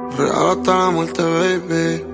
Real hasta la muerte, baby.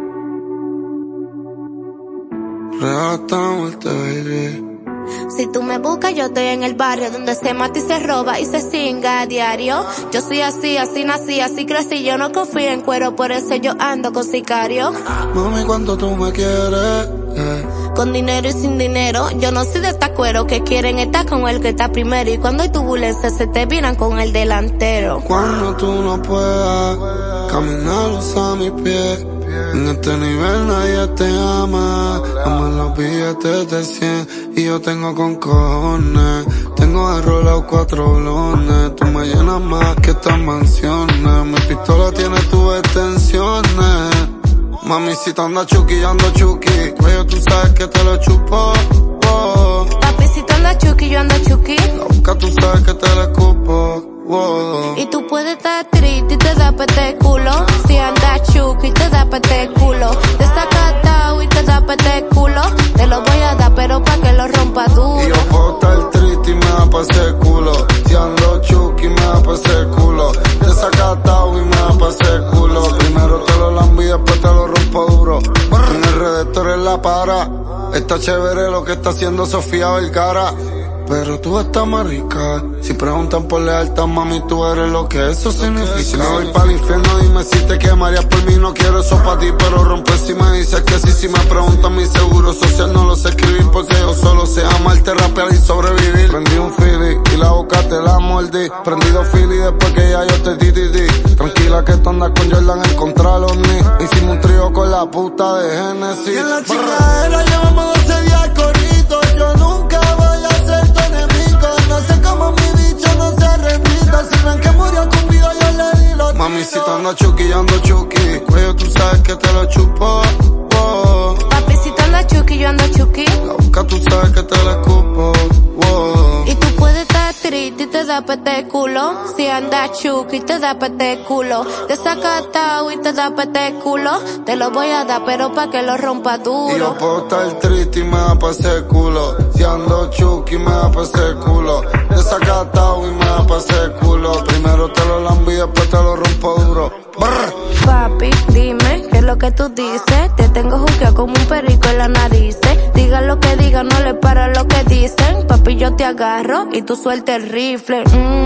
Real hasta la muerte, baby. Si tú me buscas, yo estoy en el barrio donde se mata y se roba y se cinga a diario. Yo soy así, así nací, así crecí. Yo no confío en cuero, por eso yo ando con sicario. Mami, ¿cuánto tú me quieres? Con dinero y sin dinero, yo no soy de esta cuero que quieren estar con el que está primero. Y cuando hay turbulencia se te viran con el delantero. Cuando tú no puedas caminar, usa mis pies. En este nivel nadie te ama. Aman los billetes de 100 y yo tengo con cojones. Tengo enrolado 4 blones. Tú me llenas más que estas mansiones. Mi pistola tiene tus extensiones. Mami, si te andas chuki, yo ando chuki. Cuello, tú sabes que te lo chupo. Oh. Papi, si tú andas chuki, yo ando chuki. La boca tú sabes que te la escupo. Oh. Y tú puedes estar triste y te da pete culo. Si andas chuki, te da pete culo. Desacatado y te da pete culo. Te lo voy a dar, pero pa' que lo rompa duro. Y yo puedo estar triste y me da pa' ese culo. Si ando chuki, me da pa' ese culo. Desacatado y me da pa' ese culo. Primero te lo lambo y después te lo rompo duro. En el redactor en la para. Está chévere lo que está haciendo Sofía Vergara. Pero tú estás más rica. Si preguntan por lealtad, mami, tú eres lo que eso significa. Si me voy para el infierno, dime si te quemarías por mí. No quiero eso pa' ti, pero rompe si me dices que sí. Si me preguntan mi seguro social, no lo sé escribir porque yo solo sé amarte, rapear y sobrevivir. Prendí un Philly y la boca te la mordí. Prendido Philly después que ya yo te di. Tranquila que tú andas con Jordan en contra los ni. Hicimos un trío con la puta de Genesis. Y en la chingadera llevamos 12 días corridos. Yo nunca voy a ser tu enemigo. No sé cómo mi bicho no se repita. Si ven que murió con vida, yo le di los Mami, si te andas chuki, yo ando chuki. Cuello, tú sabes que te lo chupo. Oh. Papi, si tú andas chuki, yo ando chuki. La boca tú sabes que te la escupo. Oh. Y tú puedes estar triste y te da pete culo. Si andas chuki, te da pete culo. Desacatado y te da pete culo. Te lo voy a dar, pero pa' que lo rompa duro. Y yo puedo estar triste y me da pa' ese culo. Si ando chuki, me da pa' ese culo. Desacatado y me da pa' ese culo. Primero te lo lambo y después te lo rompo duro. Brr. Papi, dime, ¿qué es lo que tú dices? Te tengo juqueado como un perico en la nariz. Diga lo que diga, no le para lo que dicen. Papi, yo te agarro y tú suelta el rifle.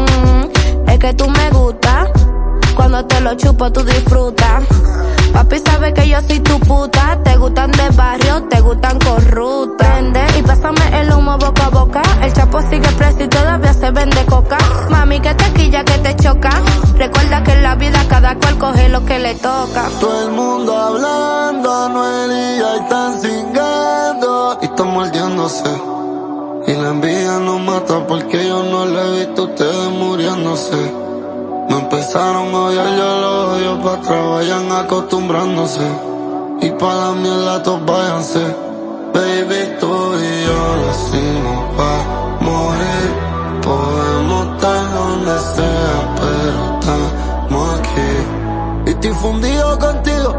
Es que tú me gustas. Cuando te lo chupo, tú disfrutas. Papi sabe que yo soy tu puta. Te gustan de barrio, te gustan corruptas. Prende y pásame el humo boca a boca. El chapo sigue preso y todavía se vende coca. Mami, que te quilla, que te choca. Recuerda que en la vida cada cual coge lo que le toca. Todo el mundo hablando, Anuel y ya están cingando. Y están mordiéndose. Y la envidia nos mata porque yo no le he visto a ustedes muriéndose. Me empezaron a odiar, yo los odio pa' atrás, vayan acostumbrándose. Y pa' la mierda todos váyanse. Baby, tú y yo lo hicimos pa' morir. Podemos estar donde sea, pero estamos aquí. Y estoy fundido contigo.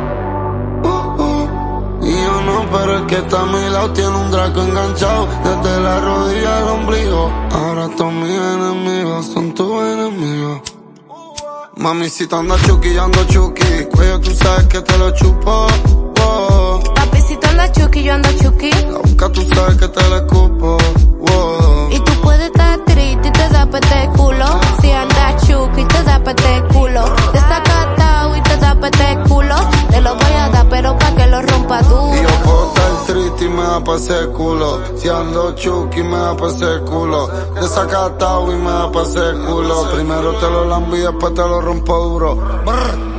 Y yo no, pero el que está a mi lado tiene un Draco enganchado desde la rodilla al ombligo. Ahora todos mis enemigos son tus enemigos. Mami, si te andas chuki, yo ando chuki. Cuello, tú sabes que te lo chupo. Oh. Papi, si tú andas chuki, yo ando chuki. La boca tú sabes que te la escupo. Oh. Y tú puedes estar triste y te da pete culo. Si andas chuki, te da pete culo. Desacatado y te da pete culo. Te lo voy a dar, pero pa' que lo rompa duro. Y yo puedo estar triste y me da pa' ese culo. Si ando chuki, me da pa' ese culo. Desacatado y me da pa' ese culo. Primero te lo lambo y después te lo rompo duro. Brr.